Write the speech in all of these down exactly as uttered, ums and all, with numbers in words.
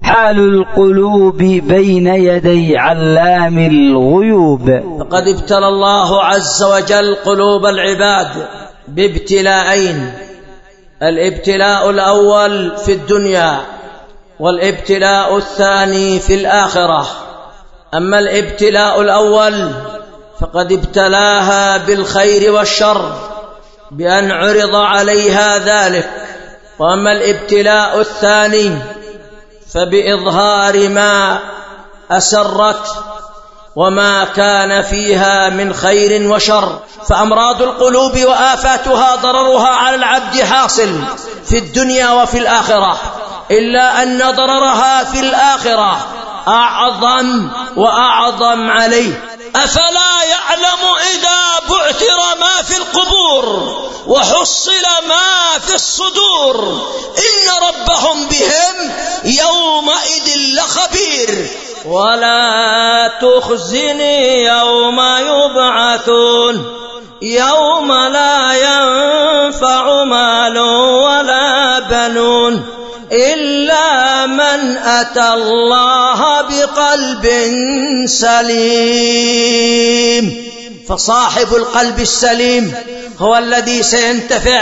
حال القلوب بين يدي علام الغيوب. فقد ابتلى الله عز وجل قلوب العباد بابتلاءين: الابتلاء الأول في الدنيا، والابتلاء الثاني في الآخرة. أما الابتلاء الأول فقد ابتلاها بالخير والشر بأن عرض عليها ذلك، وأما الابتلاء الثاني فبإظهار ما أسرت وما كان فيها من خير وشر. فأمراض القلوب وآفاتها ضررها على العبد حاصل في الدنيا وفي الآخرة، إلا أن ضررها في الآخرة أعظم وأعظم عليه. أفلا يعلم إذا بعثر ما في القبور وحصل ما في الصدور إن ربهم بهم يومئذ لخبير ولا تخزني يوم يبعثون يوم لا ينفع مال ولا بنون إلا من أتى الله بقلب سليم. فصاحب القلب السليم هو الذي سينتفع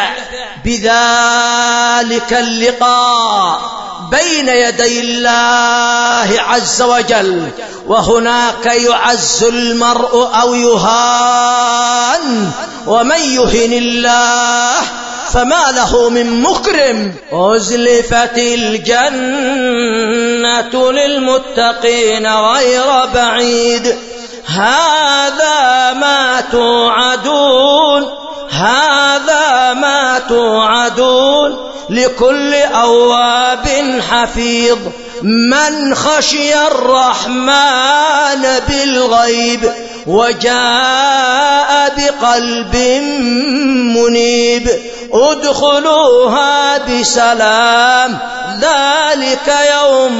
بذلك اللقاء بين يدي الله عز وجل، وهناك يعز المرء أو يهان، ومن يهن الله فما له من مكرم. أزلفت الجنة للمتقين غير بعيد هذا ما توعدون هذا ما توعدون لكل أواب حفيظ من خشي الرحمن بالغيب وجاء بقلب منيب ادخلوها بسلام ذلك يوم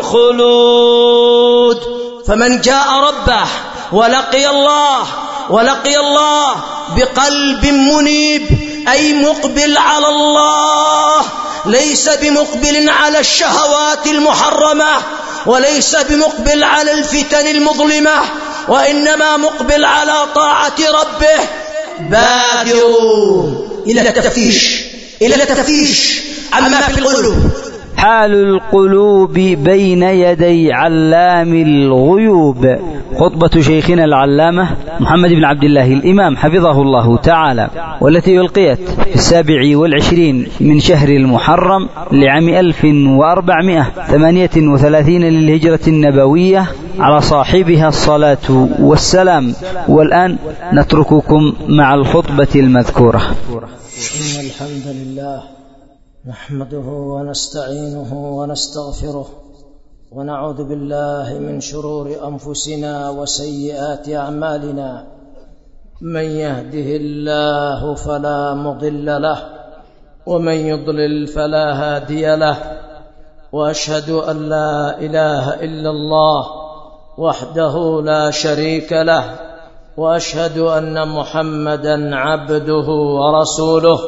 الخلود. فمن جاء ربه ولقي الله ولقي الله بقلب منيب أي مقبل على الله، ليس بمقبل على الشهوات المحرمة وليس بمقبل على الفتن المظلمة، وإنما مقبل على طاعة ربه. بادروا إلى التفتيش إلى التفتيش عما في القلوب. حال القلوب بين يدي علام الغيوب. خطبة شيخنا العلامة محمد بن عبد الله الإمام حفظه الله تعالى، والتي ألقيت في السابع والعشرين من شهر المحرم لعام ألف وأربعمائة وثمانية وثلاثين للهجرة النبوية، على صاحبها الصلاة والسلام. والآن نترككم مع الخطبة المذكورة. إن الحمد لله نحمده ونستعينه ونستغفره ونعوذ بالله من شرور أنفسنا وسيئات أعمالنا. من يهده الله فلا مضل له ومن يضلل فلا هادي له، وأشهد أن لا إله إلا الله وحده لا شريك له، وأشهد أن محمدا عبده ورسوله.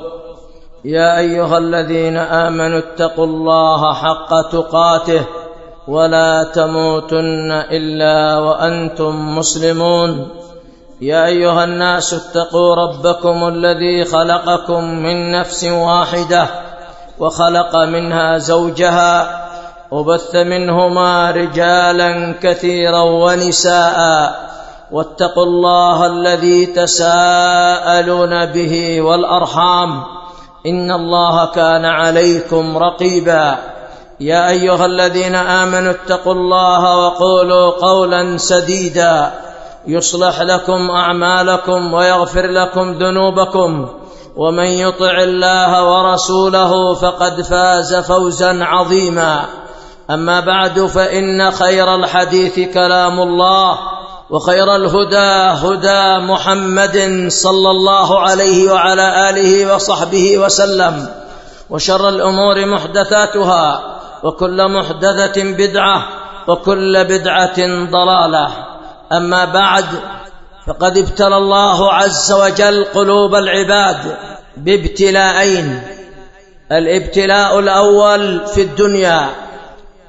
يا أيها الذين آمنوا اتقوا الله حق تقاته ولا تموتن إلا وأنتم مسلمون. يا أيها الناس اتقوا ربكم الذي خلقكم من نفس واحدة وخلق منها زوجها وبث منهما رجالا كثيرا ونساء، واتقوا الله الذي تساءلون به والأرحام إن الله كان عليكم رقيبا. يا أيها الذين آمنوا اتقوا الله وقولوا قولا سديدا يصلح لكم أعمالكم ويغفر لكم ذنوبكم، ومن يطع الله ورسوله فقد فاز فوزا عظيما. أما بعد، فإن خير الحديث كلام الله، وخير الهدى هدى محمد صلى الله عليه وعلى آله وصحبه وسلم، وشر الأمور محدثاتها، وكل محدثة بدعة، وكل بدعة ضلالة. أما بعد، فقد ابتلى الله عز وجل قلوب العباد بابتلاءين: الابتلاء الأول في الدنيا،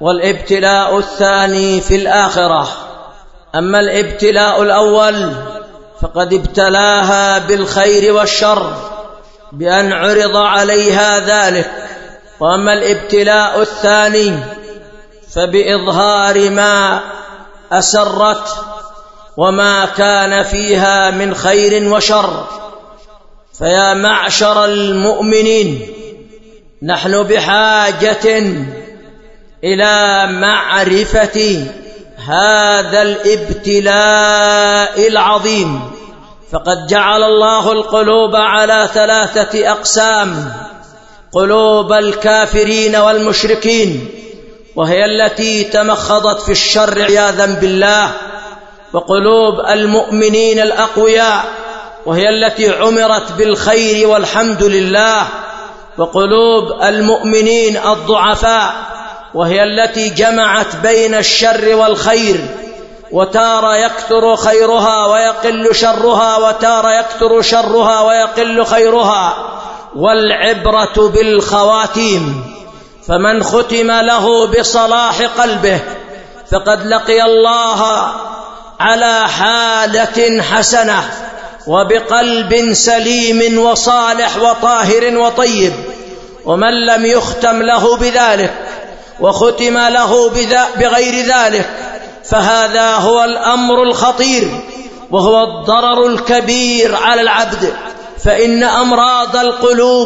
والابتلاء الثاني في الآخرة. أما الابتلاء الأول فقد ابتلاها بالخير والشر بأن عرض عليها ذلك، وأما الابتلاء الثاني فبإظهار ما أسرت وما كان فيها من خير وشر. فيا معشر المؤمنين، نحن بحاجة إلى معرفة هذا الابتلاء العظيم، فقد جعل الله القلوب على ثلاثة أقسام: قلوب الكافرين والمشركين، وهي التي تمخضت في الشر عياذا بالله، وقلوب المؤمنين الأقوياء، وهي التي عمرت بالخير والحمد لله، وقلوب المؤمنين الضعفاء، وهي التي جمعت بين الشر والخير، وتارة يكثر خيرها ويقل شرها، وتارة يكثر شرها ويقل خيرها. والعبرة بالخواتيم، فمن ختم له بصلاح قلبه فقد لقي الله على حالة حسنة وبقلب سليم وصالح وطاهر وطيب. ومن لم يختم له بذلك وختم له بغير ذلك فهذا هو الأمر الخطير، وهو الضرر الكبير على العبد. فإن أمراض القلوب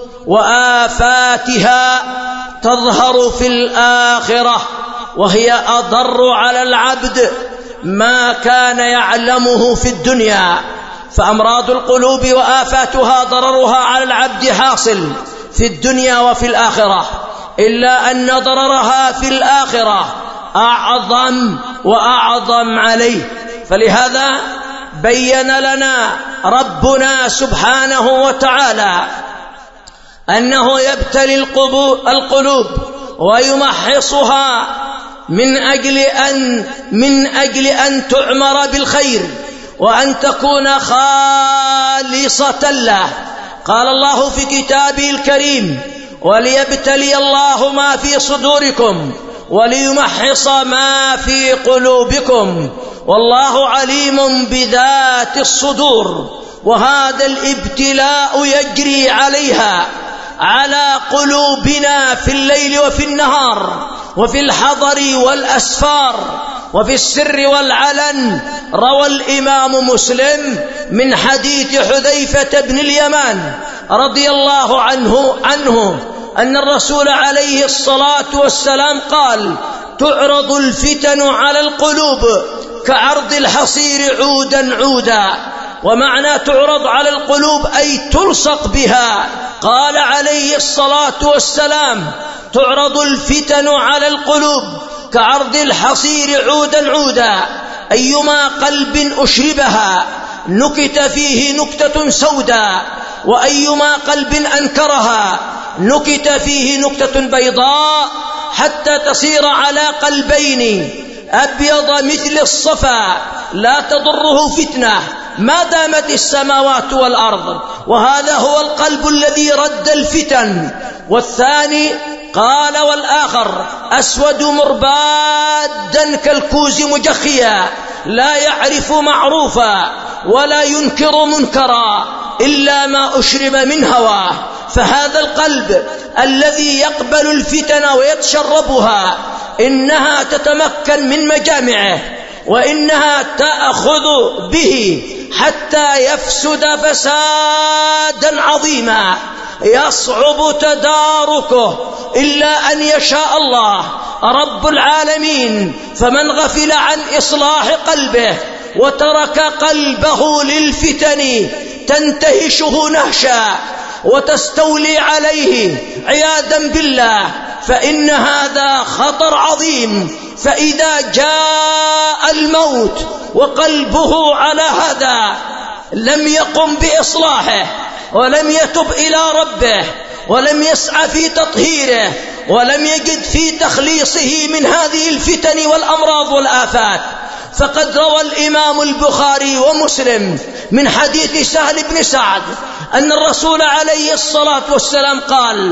وآفاتها تظهر في الآخرة، وهي أضر على العبد ما كان يعلمه في الدنيا. فأمراض القلوب وآفاتها ضررها على العبد حاصل في الدنيا وفي الآخرة، إلا أن ضررها في الآخرة أعظم وأعظم عليه. فلهذا بين لنا ربنا سبحانه وتعالى أنه يبتلي القلوب ويمحصها من أجل أن من أجل أن تعمر بالخير وأن تكون خالصة له. قال الله في كتابه الكريم: وليبتلي الله ما في صدوركم وليمحص ما في قلوبكم والله عليم بذات الصدور. وهذا الابتلاء يجري عليها على قلوبنا في الليل وفي النهار، وفي الحضر والأسفار، وفي السر والعلن. روى الإمام مسلم من حديث حذيفة بن اليمان رضي الله عنه عنه أن الرسول عليه الصلاة والسلام قال: تعرض الفتن على القلوب كعرض الحصير عودا عودا. ومعنى تعرض على القلوب أي تلصق بها. قال عليه الصلاة والسلام: تعرض الفتن على القلوب كعرض الحصير عودا عودا. أيما قلب أشربها نكت فيه نكتة سوداء، وأيما قلب أنكرها نكت فيه نكتة بيضاء، حتى تصير على قلبين أبيض مثل الصفا لا تضره فتنة ما دامت السماوات والأرض. وهذا هو القلب الذي رد الفتن. والثاني قال: والآخر أسود مربادا كالكوز مجخيا لا يعرف معروفا ولا ينكر منكرا إلا ما أشرب من هواه. فهذا القلب الذي يقبل الفتن ويتشربها إنها تتمكن من مجامعه، وإنها تأخذ به حتى يفسد فسادا عظيما يصعب تداركه إلا أن يشاء الله رب العالمين. فمن غفل عن إصلاح قلبه وترك قلبه للفتن تنتهشه نهشا وتستولي عليه عياذا بالله، فإن هذا خطر عظيم. فإذا جاء الموت وقلبه على هذا لم يقم بإصلاحه ولم يتب إلى ربه ولم يسعى في تطهيره ولم يجد في تخليصه من هذه الفتن والأمراض والآفات، فقد روى الإمام البخاري ومسلم من حديث سهل بن سعد أن الرسول عليه الصلاة والسلام قال: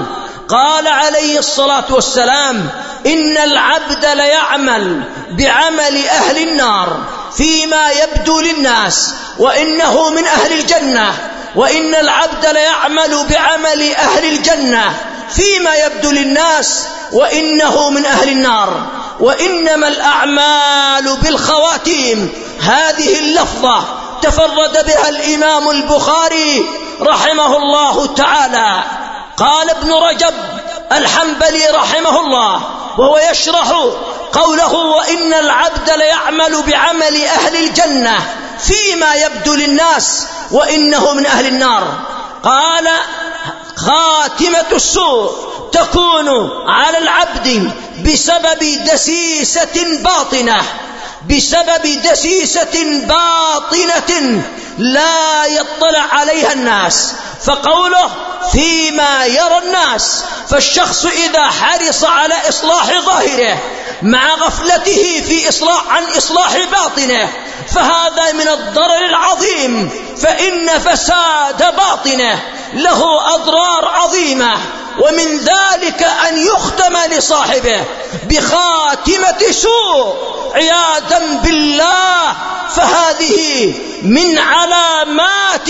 قال عليه الصلاة والسلام: إن العبد ليعمل بعمل أهل النار فيما يبدو للناس وإنه من أهل الجنة، وإن العبد ليعمل بعمل أهل الجنة فيما يبدو للناس وإنه من أهل النار، وإنما الأعمال بالخواتيم. هذه اللفظة تفرد بها الإمام البخاري رحمه الله تعالى. قال ابن رجب الحنبلي رحمه الله وهو يشرح قوله: وإن العبد ليعمل بعمل أهل الجنة فيما يبدو للناس وإنه من أهل النار، قال: خاتمة السوء تكون على العبد بسبب دسيسة باطنة بسبب دسيسة باطنة لا يطلع عليها الناس. فقوله فيما يرى الناس، فالشخص إذا حرص على إصلاح ظاهره مع غفلته في إصلاح عن إصلاح باطنه فهذا من الضرر العظيم، فإن فساد باطنه له أضرار عظيمة، ومن ذلك أن يختم لصاحبه بخاتمة سوء عياذا بالله، فهذه من علامات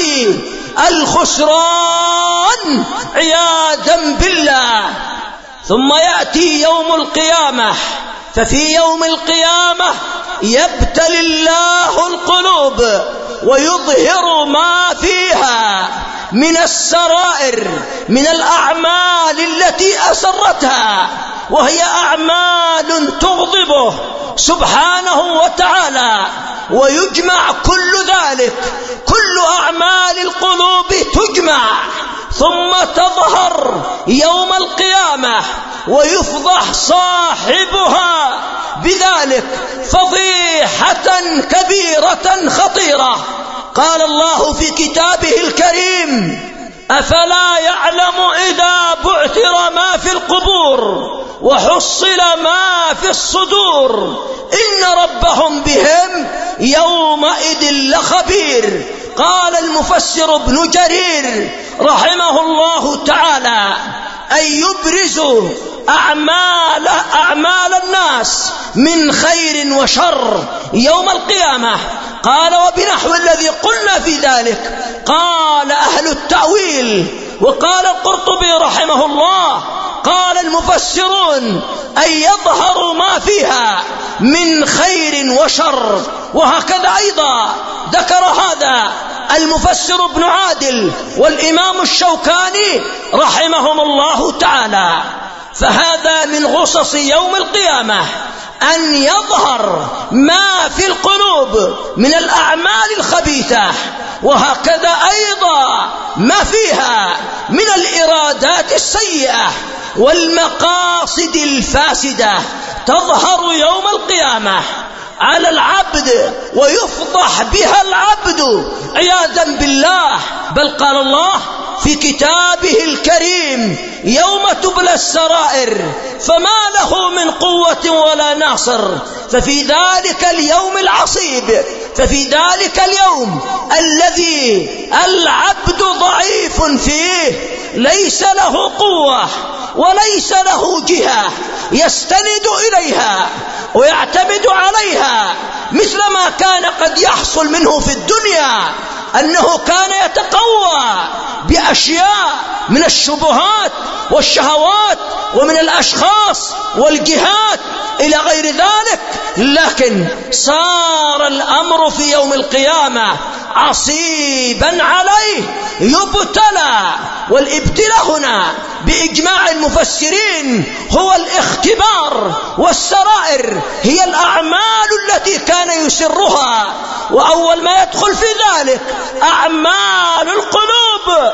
الخسران عياذا بالله. ثم يأتي يوم القيامة، ففي يوم القيامة يبتلي الله القلوب ويظهر ما فيها من السرائر من الأعمال التي أسرتها، وهي أعمال تغضبه سبحانه وتعالى، ويجمع كل ذلك، كل أعمال القلوب تجمع ثم تظهر يوم القيامة ويفضح صاحبها بذلك فضيحة كبيرة خطيرة. قال الله في كتابه الكريم: أفلا يعلم إذا بعثر ما في القبور وحصل ما في الصدور إن ربهم بهم يومئذ لخبير. قال المفسر ابن جرير رحمه الله تعالى: أن يبرز أعمال, أعمال الناس من خير وشر يوم القيامة. قال: وبنحو الذي قلنا في ذلك قال أهل التأويل. وقال القرطبي رحمه الله: قال المفسرون: أن يظهر ما فيها من خير وشر. وهكذا أيضا ذكر هذا المفسر ابن عادل والإمام الشوكاني رحمهم الله تعالى. فهذا من غصص يوم القيامة أن يظهر ما في القلوب من الأعمال الخبيثة، وهكذا أيضا ما فيها من الإرادات السيئة والمقاصد الفاسدة تظهر يوم القيامة على العبد ويفضح بها العبد عياذا بالله. بل قال الله في كتابه الكريم: يوم تبلى السرائر فما له من قوة ولا ناصر. ففي ذلك اليوم العصيب، ففي ذلك اليوم الذي العبد ضعيف فيه ليس له قوة وليس له جهة يستند إليها ويعتمد عليها، مثل ما كان قد يحصل منه في الدنيا أنه كان يتقوى بأشياء من الشبهات والشهوات ومن الأشخاص والجهات إلى غير ذلك، لكن صار الأمر في يوم القيامة عصيبا عليه يبتلى. والابتلاء هنا بإجماع المفسرين هو الاختبار، والسرائر هي الأعمال التي كان يسرها، وأول ما يدخل في ذلك أعمال القلوب،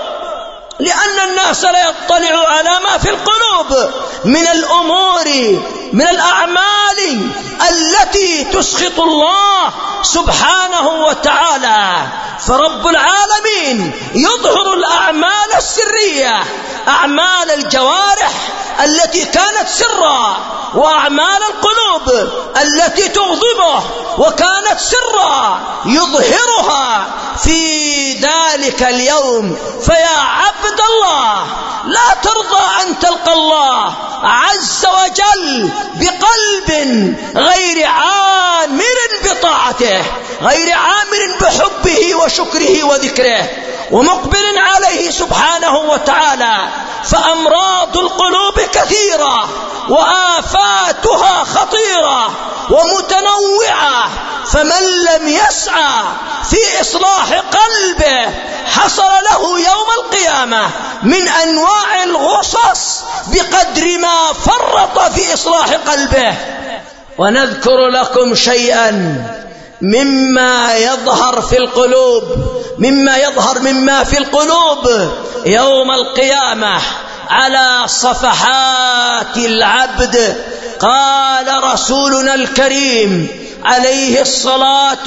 لأن الناس لا يطلع على ما في القلوب من الأمور من الأعمال التي تسخط الله سبحانه وتعالى. فرب العالمين يظهر الأعمال السرية، أعمال الجوارح التي كانت سرا، وأعمال القلوب التي تغضبه وكانت سرا يظهرها في ذلك اليوم. فيا عبد الله لا ترضى أن تلقى الله عز وجل بقلب غير عامر بطاعته، غير عامر بحبه وشكره وذكره ومقبل عليه سبحانه وتعالى. فأمراض القلوب كثيرة وآفاتها خطيرة ومتنوعة، فمن لم يسعى في إصلاح قلبه حصل له يوم القيامة من أنواع الغصص بقدر ما فرط في إصلاح قلبه. ونذكر لكم شيئا مما يظهر في القلوب، مما يظهر مما في القلوب يوم القيامة على صفحات العبد. قال رسولنا الكريم عليه الصلاة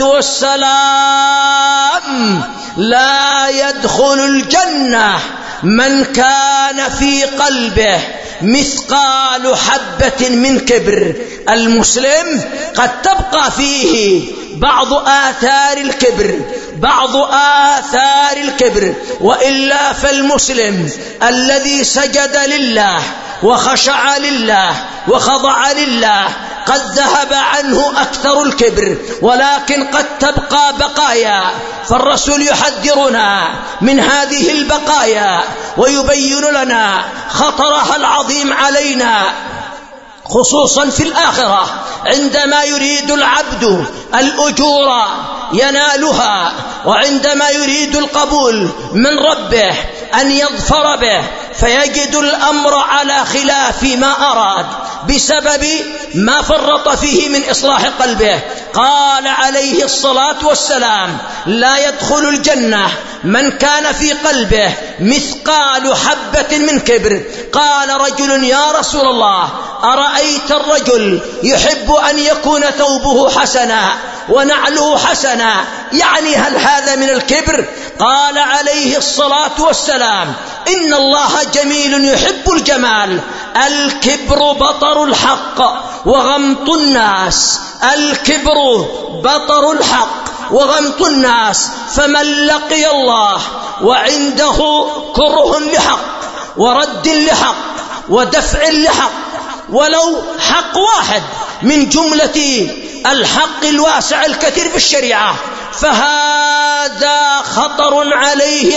والسلام: لا يدخل الجنة من كان في قلبه مثقال حبة من كبر. المسلم قد تبقى فيه بعض آثار الكبر، بعض آثار الكبر، وإلا فالمسلم الذي سجد لله وخشع لله وخضع لله قد ذهب عنه أكثر الكبر، ولكن قد تبقى بقايا. فالرسول يحذرنا من هذه البقايا ويبين لنا خطرها العظيم علينا، خصوصا في الآخرة عندما يريد العبد الأجور ينالها، وعندما يريد القبول من ربه أن يظفر به فيجد الأمر على خلاف ما أراد بسبب ما فرط فيه من إصلاح قلبه. قال عليه الصلاة والسلام: لا يدخل الجنة من كان في قلبه مثقال حبة من كبر. قال رجل: يا رسول الله، أرأيت الرجل يحب أن يكون ثوبه حسنا ونعله حسنا، يعني هل هذا من الكبر؟ قال عليه الصلاة والسلام: إن الله جميل يحب الجمال. الكبر بطر الحق وغمط الناس، الكبر بطر الحق وغمط الناس. فمن لقي الله وعنده كره لحق ورد لحق ودفع لحق، ولو حق واحد من جملة الحق الواسع الكثير في الشريعة، فهذا خطر عليه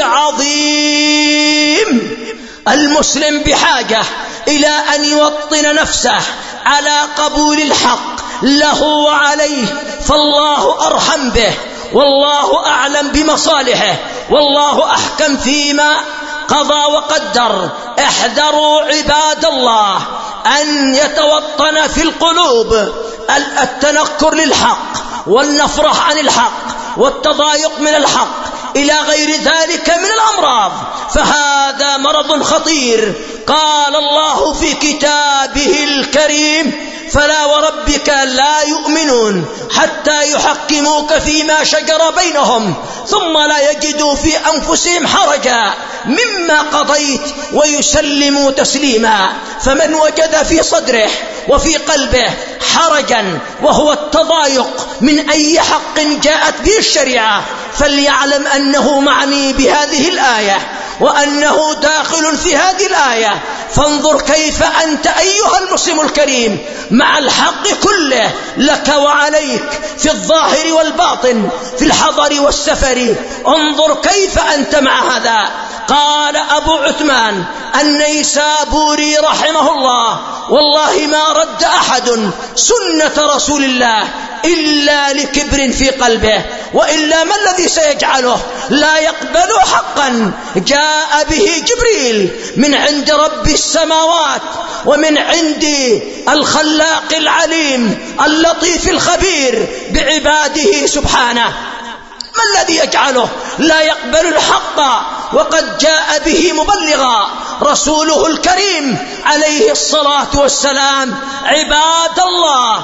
عظيم. المسلم بحاجة إلى أن يوطن نفسه على قبول الحق له وعليه، فالله أرحم به والله أعلم بمصالحه والله أحكم فيما قضى وقدر. احذروا عباد الله أن يتوطن في القلوب التنكر للحق والنفرح عن الحق والتضايق من الحق إلى غير ذلك من الأمراض، فهذا مرض خطير. قال الله في كتابه الكريم: فلا وربك لا يؤمنون حتى يحكموك فيما شجر بينهم ثم لا يجدوا في أنفسهم حرجا مما قضيت ويسلموا تسليما. فمن وجد في صدره وفي قلبه حرجا وهو التضايق من أي حق جاءت به الشريعة فليعلم أنه معني بهذه الآية وأنه داخل في هذه الآية. فانظر كيف أنت أيها المسلم الكريم مع الحق كله لك وعليك في الظاهر والباطن في الحضر والسفر. انظر كيف أنت مع هذا. قال أبو عثمان النيسابوري رحمه الله: والله ما رد أحد سنة رسول الله إلا لكبر في قلبه، وإلا ما الذي سيجعله لا يقبل حقا جاء به جبريل من عند رب السماوات ومن عند الخلاق العليم اللطيف الخبير بعباده سبحانه. ما الذي يجعله لا يقبل الحق وقد جاء به مبلغا رسوله الكريم عليه الصلاة والسلام؟ عباد الله،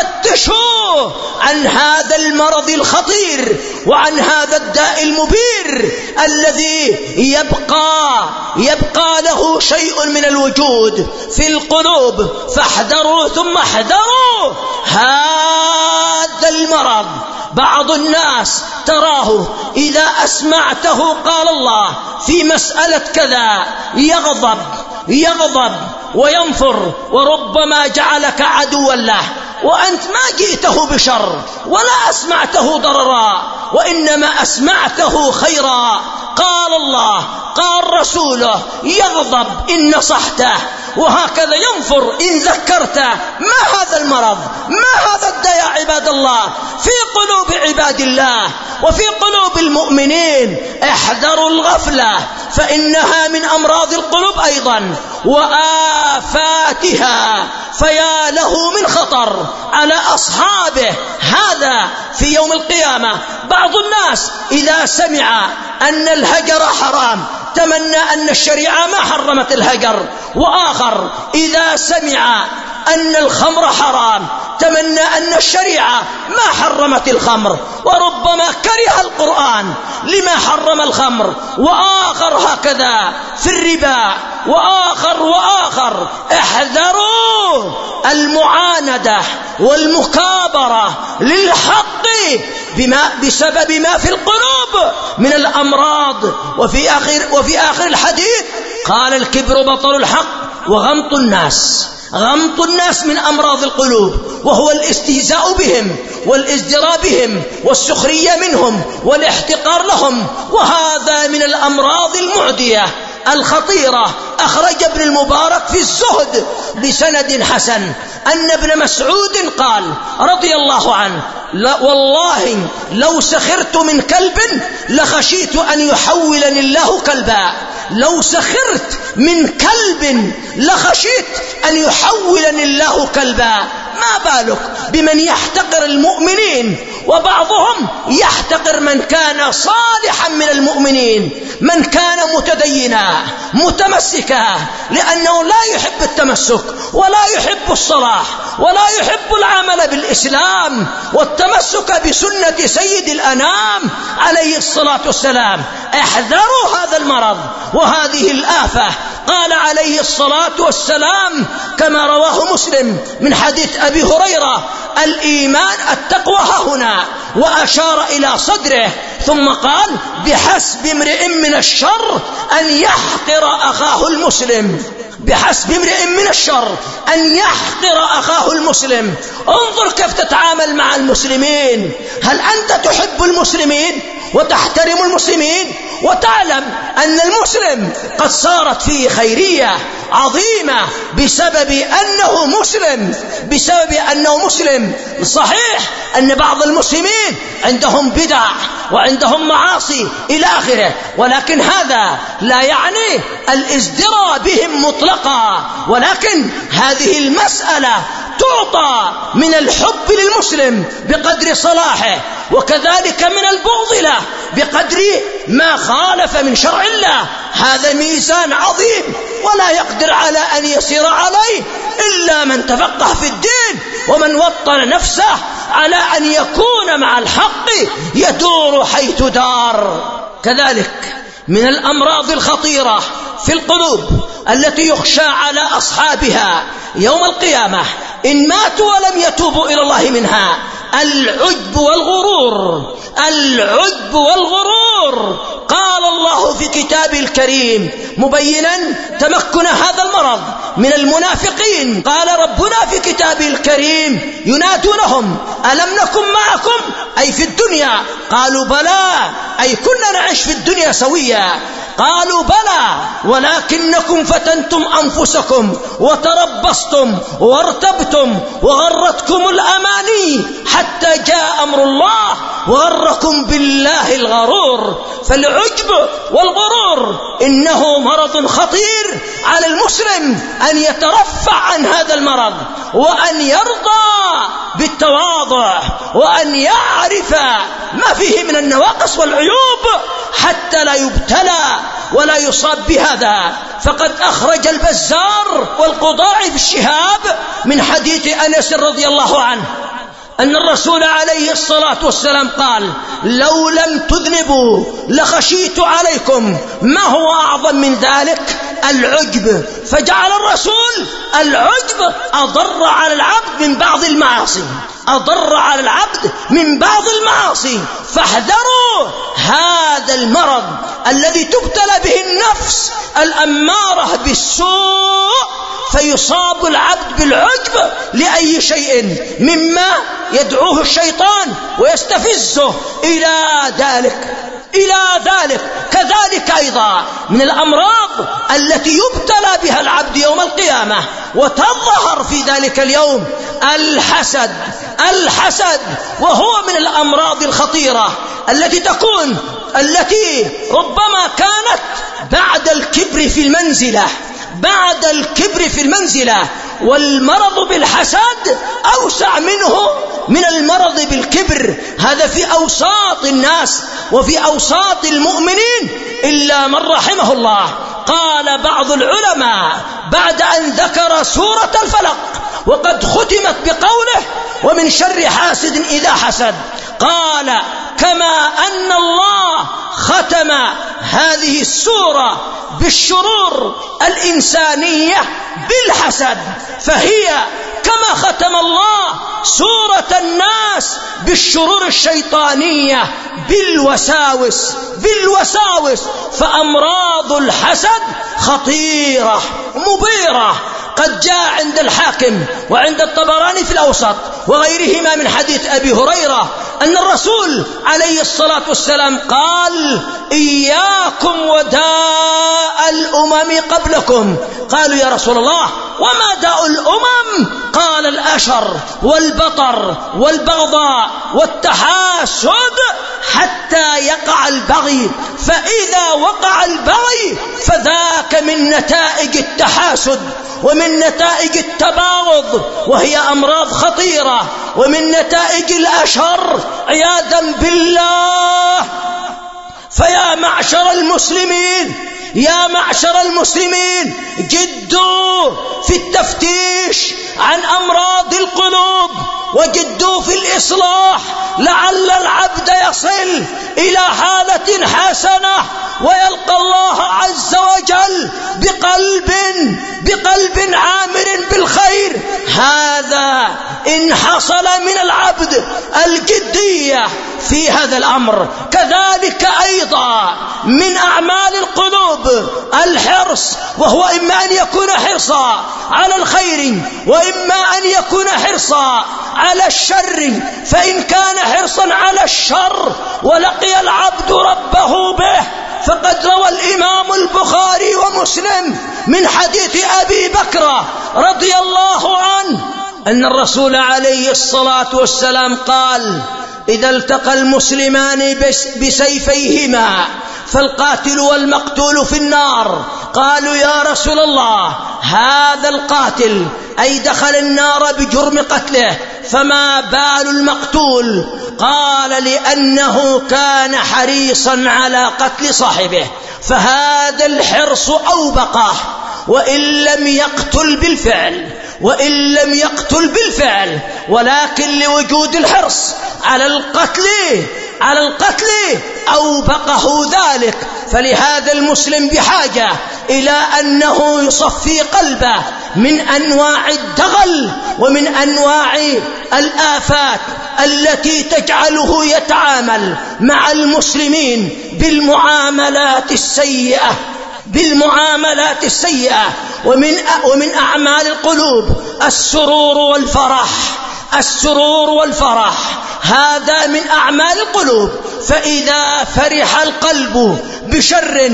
فتشوا عن هذا المرض الخطير وعن هذا الداء المبير الذي يبقى يبقى له شيء من الوجود في القلوب. فاحذروا ثم احذروا، هذا هذا المرض بعض الناس تراه إذا أسمعته قال الله في مسألة كذا يغضب يغضب وينفر، وربما جعلك عدوا له، وأنت ما جئته بشر ولا أسمعته ضررا، وإنما أسمعته خيرا. قال الله قال رسوله يغضب إن نصحته، وهكذا ينفر إن ذكرته. ما هذا المرض؟ ما هذا الداء يا عباد الله في قلوب عباد الله وفي قلوب المؤمنين؟ احذروا الغفلة، فإنها من أمراض القلوب أيضا وآفاتها، فيا له من خطر على أصحابه هذا في يوم القيامة. بعض الناس إذا سمع أن الهجر حرام تمنى أن الشريعة ما حرمت الهجر، وآخر إذا سمع أن الخمر حرام تمنى أن الشريعة ما حرمت الخمر، وربما كره القرآن لما حرم الخمر، وآخر هكذا في الربا، وآخر وآخر. احذروا المعاندة والمكابرة للحق بما بسبب ما في القلوب من الأمراض. وفي آخر, وفي آخر الحديث قال الكبر بطل الحق وغمط الناس. غمط الناس من أمراض القلوب، وهو الاستهزاء بهم والازدراء بهم والسخرية منهم والاحتقار لهم، وهذا من الأمراض المعدية الخطيرة. أخرج ابن المبارك في الزهد بسند حسن أن ابن مسعود قال رضي الله عنه لا والله لو سخرت من كلب لخشيت أن يحولني الله كلبا. لو سخرت من كلب لخشيت أن يحولني الله كلبا. ما بالك بمن يحتقر المؤمنين، وبعضهم يحتقر من كان صالحا من المؤمنين، من كان متدينا متمسكا، لأنه لا يحب التمسك ولا يحب الصلاح ولا يحب العمل بالإسلام والتمسك بسنة سيد الأنام عليه الصلاة والسلام. احذروا هذا المرض وهذه الآفة. قال عليه الصلاة والسلام كما رواه مسلم من حديث أبي هريرة الإيمان التقوى هنا، وأشار إلى صدره ثم قال بحسب امرئ من الشر أن يحقر أخاه المسلم. بحسب امرئ من الشر أن يحقر أخاه المسلم. انظر كيف تتعامل مع المسلمين. هل أنت تحب المسلمين وتحترم المسلمين وتعلم أن المسلم قد صارت فيه خيرية عظيمة بسبب أنه مسلم بسبب أنه مسلم؟ صحيح أن بعض المسلمين عندهم بدع وعندهم معاصي إلى آخره، ولكن هذا لا يعني الازدراء بهم مطلقا، ولكن هذه المسألة تعطى من الحب للمسلم بقدر صلاحه، وكذلك من البغض له بقدر ما خالف من شرع الله. هذا ميزان عظيم ولا يقدر على أن يسير عليه إلا من تفقه في الدين ومن وطن نفسه على أن يكون مع الحق يدور حيث دار. كذلك من الأمراض الخطيرة في القلوب التي يخشى على أصحابها يوم القيامة إن ماتوا ولم يتوبوا إلى الله منها العجب والغرور. العجب والغرور. قال الله في كتابه الكريم مبينا تمكن هذا المرض من المنافقين، قال ربنا في كتابه الكريم ينادونهم ألم نكن معكم أي في الدنيا؟ قالوا بلى أي كنا نعيش في الدنيا سويا. قالوا بلى ولكنكم فتنتم أنفسكم وتربصتم وارتبتم وغرتكم الأماني حتى جاء أمر الله وغركم بالله الغرور. فالعجب والغرور إنه مرض خطير على المسلم أن يترفع عن هذا المرض وأن يرضى بالتواضع وأن يعرف ما فيه من النواقص والعيوب حتى لا يبتلى ولا يصاب بهذا. فقد أخرج البزار والقضاعي في الشهاب من حديث أنس رضي الله عنه أن الرسول عليه الصلاة والسلام قال لو لم تذنبوا لخشيت عليكم. ما هو أعظم من ذلك؟ العجب، فجعل الرسول العجب أضر على العبد من بعض المعاصي، أضر على العبد من بعض المعاصي. فاحذروا هذا المرض الذي تبتلى به النفس الأمارة بالسوء، فيصاب العبد بالعجب لأي شيء مما يدعوه الشيطان ويستفزه إلى ذلك إلى ذلك. كذلك أيضا من الأمراض التي يبتلى بها العبد يوم القيامة وتظهر في ذلك اليوم الحسد. الحسد وهو من الأمراض الخطيرة التي تكون التي ربما كانت بعد الكبر في المنزلة بعد الكبر في المنزلة والمرض بالحسد أوسع منه من المرض بالكبر. هذا في أوساط الناس وفي أوساط المؤمنين إلا من رحمه الله. قال بعض العلماء بعد أن ذكر سورة الفلق وقد ختمت بقوله ومن شر حاسد إذا حسد، قال كما أن الله ختم هذه السورة بالشرور الإنسانية بالحسد، فهي كما ختم الله سورة الناس بالشرور الشيطانية بالوساوس بالوساوس فأمراض الحسد خطيرة مبيرة. قد جاء عند الحاكم وعند الطبراني في الأوسط وغيرهما من حديث أبي هريرة أن الرسول عليه الصلاة والسلام قال إياكم وداء الأمم قبلكم. قالوا يا رسول الله وما داء الأمم؟ قال الأشر والبطر والبغضاء والتحاسد حتى يقع البغي، فإذا وقع البغي فذاك من نتائج التحاسد ومن نتائج التباغض وهي أمراض خطيرة، ومن نتائج الأشر عياذا بالله. فيا معشر المسلمين يا معشر المسلمين جدوا في التفتيش عن أمراض القلوب وجدوا في الإصلاح لعل العبد يصل إلى حالة حسنة ويلقى الله عز وجل بقلب بقلب عامر بالخير. هذا إن حصل من العبد الجدية في هذا الأمر. كذلك أيضا من أعمال القلوب الحرص، وهو إما أن يكون حرصا على الخير وإما أن يكون حرصا على الشر. فإن كان حرصا على الشر ولقي العبد ربه به فقد روى الإمام البخاري ومسلم من حديث أبي بكر رضي الله عنه أن الرسول عليه الصلاة والسلام قال إذا التقى المسلمان بسيفيهما فالقاتل والمقتول في النار. قالوا يا رسول الله هذا القاتل أي دخل النار بجرم قتله، فما بال المقتول؟ قال لأنه كان حريصا على قتل صاحبه، فهذا الحرص أوبقه وإن لم يقتل بالفعل وإن لم يقتل بالفعل ولكن لوجود الحرص على القتل على القتل أوبقه ذلك. فلهذا المسلم بحاجة إلى أنه يصفي قلبه من أنواع الدغل ومن أنواع الآفات التي تجعله يتعامل مع المسلمين بالمعاملات السيئة بالمعاملات السيئة. ومن ومن أعمال القلوب السرور والفرح السرور والفرح هذا من أعمال القلوب. فإذا فرح القلب بشر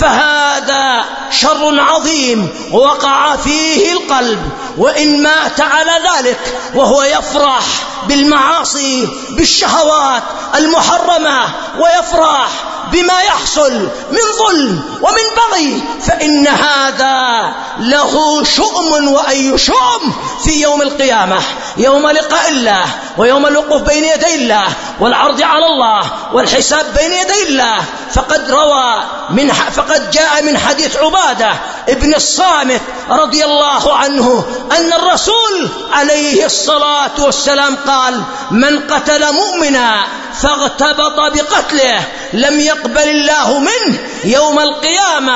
فهذا شر عظيم وقع فيه القلب، وإن مات على ذلك وهو يفرح بالمعاصي بالشهوات المحرمة ويفرح بما يحصل من ظلم ومن بغي فإن هذا له شؤم وأي شؤم في يوم القيامة، يوم لقاء الله ويوم الوقوف بين يدي الله والعرض على الله والحساب بين يدي الله. فقد روى من فقد جاء من حديث عبادة ابن الصامت رضي الله عنه أن الرسول عليه الصلاة والسلام قال من قتل مؤمنا فاغتبط بقتله لم يقبل الله منه يوم القيامة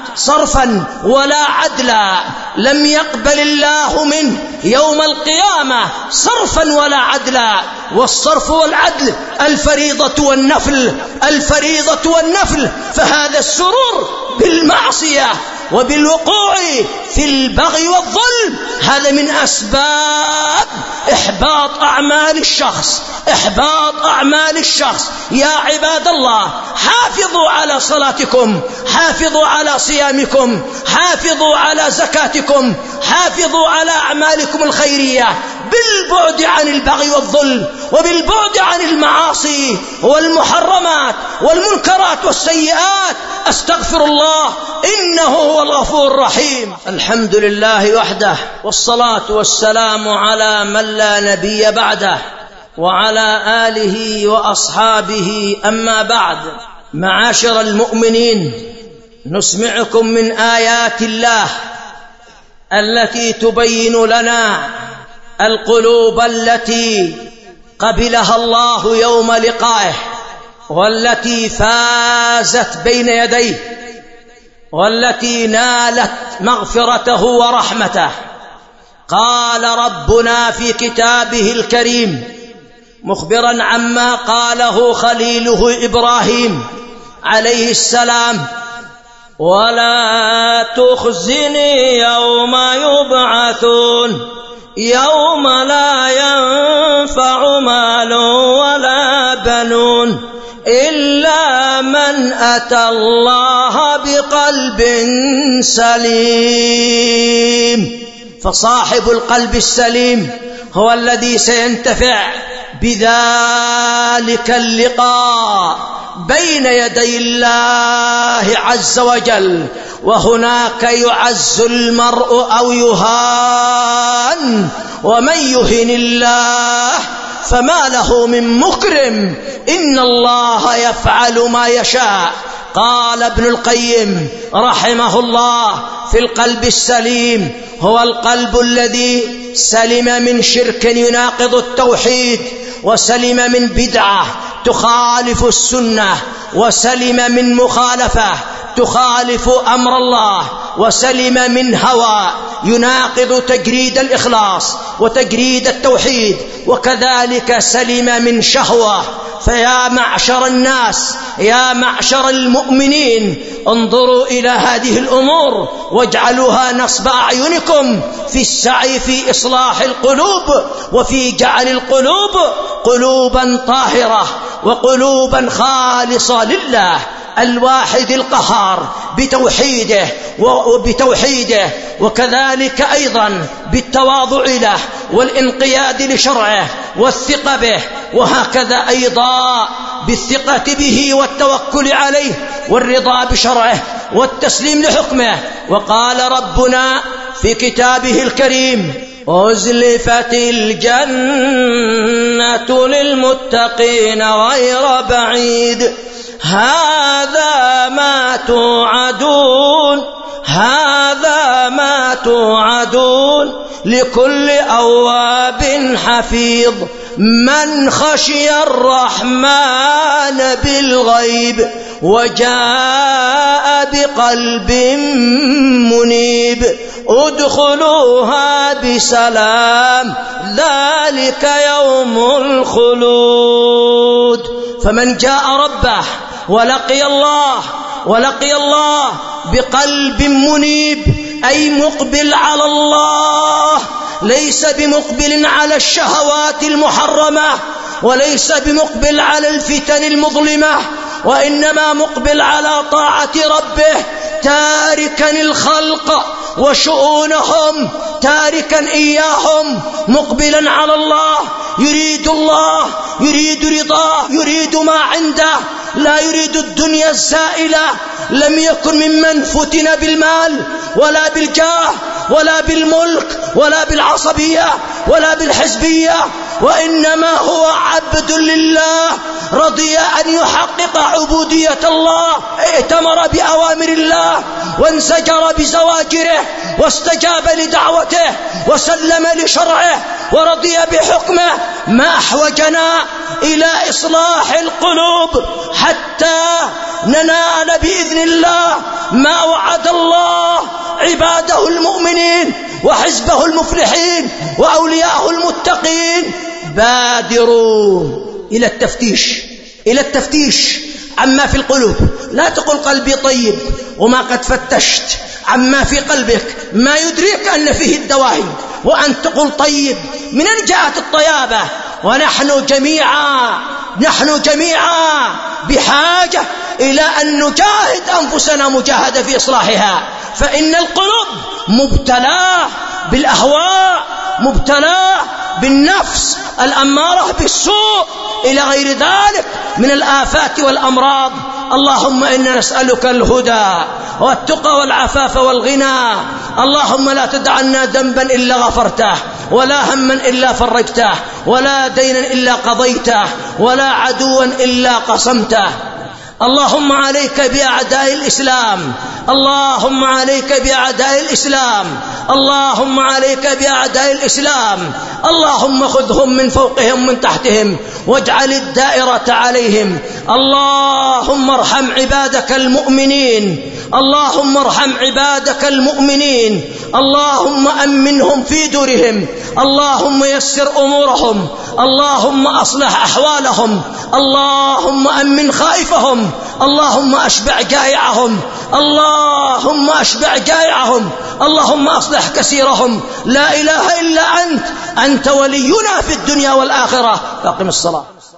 صرفا ولا عدلا، لم يقبل الله منه يوم القيامة صرفا ولا عدلا. والصرف والعدل الفريضة والنفل، الفريضة والنفل. فهذا السرور بالمعصية وبالوقوع في البغي والظلم هذا من أسباب إحباط أعمال الشخص، إحباط أعمال الشخص. يا عباد الله، حافظوا على صلاتكم، حافظوا على صيامكم، حافظوا على زكاتكم، حافظوا على أعمالكم الخيرية بالبعد عن البغي والظلم، وبالبعد عن المعاصي والمحرمات والمنكرات والسيئات. أستغفر الله إنه هو الغفور الرحيم. الحمد لله وحده، والصلاة والسلام على من لا نبي بعده، وعلى آله وأصحابه. أما بعد، معاشر المؤمنين، نسمعكم من آيات الله التي تبين لنا القلوب التي قبلها الله يوم لقائه، والتي فازت بين يديه، والتي نالت مغفرته ورحمته. قال ربنا في كتابه الكريم مخبرا عما قاله خليله إبراهيم عليه السلام: ولا تخزني يوم يبعثون يوم لا ينفع مال ولا بنون إلا من أتى الله بقلب سليم. فصاحب القلب السليم هو الذي سينتفع بذلك اللقاء بين يدي الله عز وجل. وهناك يعز المرء أو يهان، ومن يهن الله فما له من مكرم، إن الله يفعل ما يشاء. قال ابن القيم رحمه الله: في القلب السليم هو القلب الذي سلم من شرك يناقض التوحيد، وسلم من بدعة تخالف السنة، وسلم من مخالفة تخالف أمر الله، وسلم من هوى يناقض تجريد الإخلاص وتجريد التوحيد، وكذلك سلم من شهوة. فيا معشر الناس، يا معشر المؤمنين، انظروا إلى هذه الأمور واجعلوها نصب أعينكم في السعي في إصلاح القلوب، وفي جعل القلوب قلوبا طاهرة وقلوبا خالصة لله الواحد القهار بتوحيده وبتوحيده وكذلك أيضا بالتواضع له والانقياد لشرعه والثقة به، وهكذا أيضا بالثقة به والتوكل عليه والرضا بشرعه والتسليم لحكمه. وقال ربنا في كتابه الكريم: أزلفت الجنة للمتقين غير بعيد هذا ما توعدون هذا ما توعدون لكل أواب حفيظ من خشي الرحمن بالغيب وجاء بقلب منيب ادخلوها بسلام ذلك يوم الخلود. فمن جاء ربه ولقي الله ولقي الله بقلب منيب، أي مقبل على الله، ليس بمقبل على الشهوات المحرمة، وليس بمقبل على الفتن المظلمة، وإنما مقبل على طاعة ربه، تاركا الخلق وشؤونهم، تاركا إياهم، مقبلا على الله، يريد الله، يريد رضاه، يريد ما عنده، لا يريد الدنيا الزائلة. لم يكن ممن فتن بالمال ولا بالجاه ولا بالملك ولا بالعصبية ولا بالحزبية، وإنما هو عبد لله، رضي أن يحقق عبودية الله، ائتمر بأوامر الله وانزجر بزواجره واستجاب لدعوته وسلم لشرعه ورضي بحكمه ما أحوجنا إلى إصلاح القلوب حتى ننال بإذن الله ما وعد الله عباده المؤمنين وحزبه المفلحين وأولياءه المتقين. بادروا إلى التفتيش إلى التفتيش عما في القلوب. لا تقل قلبي طيب وما قد فتشت عما في قلبك ما يدريك أن فيه الدواهي، وأن تقول طيب. من أين جاءت الطيابة؟ ونحن جميعا نحن جميعا بحاجة إلى أن نجاهد أنفسنا مجاهدة في إصلاحها، فإن القلوب مبتلاه بالأهواء، مبتلاه بالنفس الأمارة بالسوء إلى غير ذلك من الآفات والأمراض. اللهم إنا نسألك الهدى والتقى والعفاف والغنى. اللهم لا تدع لنا ذنبا إلا غفرته، ولا هما إلا فرجته، ولا دينا إلا قضيته، ولا عدوا إلا قصمته. اللهم عليك بأعداء الإسلام، اللهم عليك بأعداء الإسلام، اللهم عليك بأعداء الإسلام. اللهم خذهم من فوقهم من تحتهم واجعل الدائرة عليهم. اللهم ارحم عبادك المؤمنين، اللهم ارحم عبادك المؤمنين. اللهم أمنهم في دورهم، اللهم يسر أمورهم، اللهم أصلح أحوالهم، اللهم أمن خائفهم، اللهم أشبع جائعهم، اللهم أشبع جائعهم، اللهم أصلح كثيرهم. لا إله إلا أنت، أنت ولينا في الدنيا والآخرة. فأقم الصلاة.